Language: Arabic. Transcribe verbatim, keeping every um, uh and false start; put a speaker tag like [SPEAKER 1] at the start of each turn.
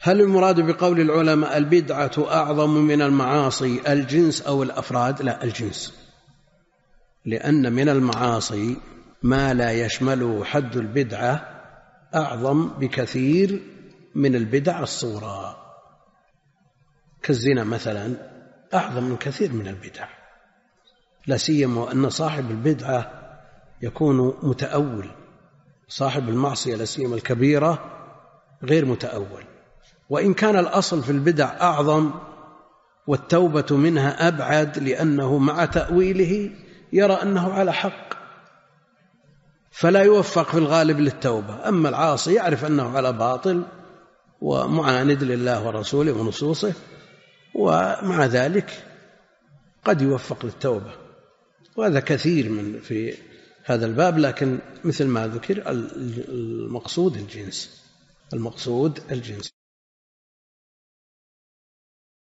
[SPEAKER 1] هل المراد بقول العلماء البدعة أعظم من المعاصي الجنس أو الأفراد؟ لا، الجنس، لأن من المعاصي ما لا يشمله حد البدعة أعظم بكثير من البدع الصغرى، كالزنا مثلا أعظم من كثير من البدع، لا سيما أن صاحب البدعة يكون متأول، صاحب المعصية لا سيما الكبيرة غير متأول، وإن كان الأصل في البدع أعظم والتوبة منها أبعد، لأنه مع تأويله يرى أنه على حق فلا يوفق في الغالب للتوبة. أما العاصي يعرف أنه على باطل ومعاند لله ورسوله ونصوصه، ومع ذلك قد يوفق للتوبة، وهذا كثير من في هذا الباب. لكن مثل ما ذكر المقصود الجنس، المقصود الجنس.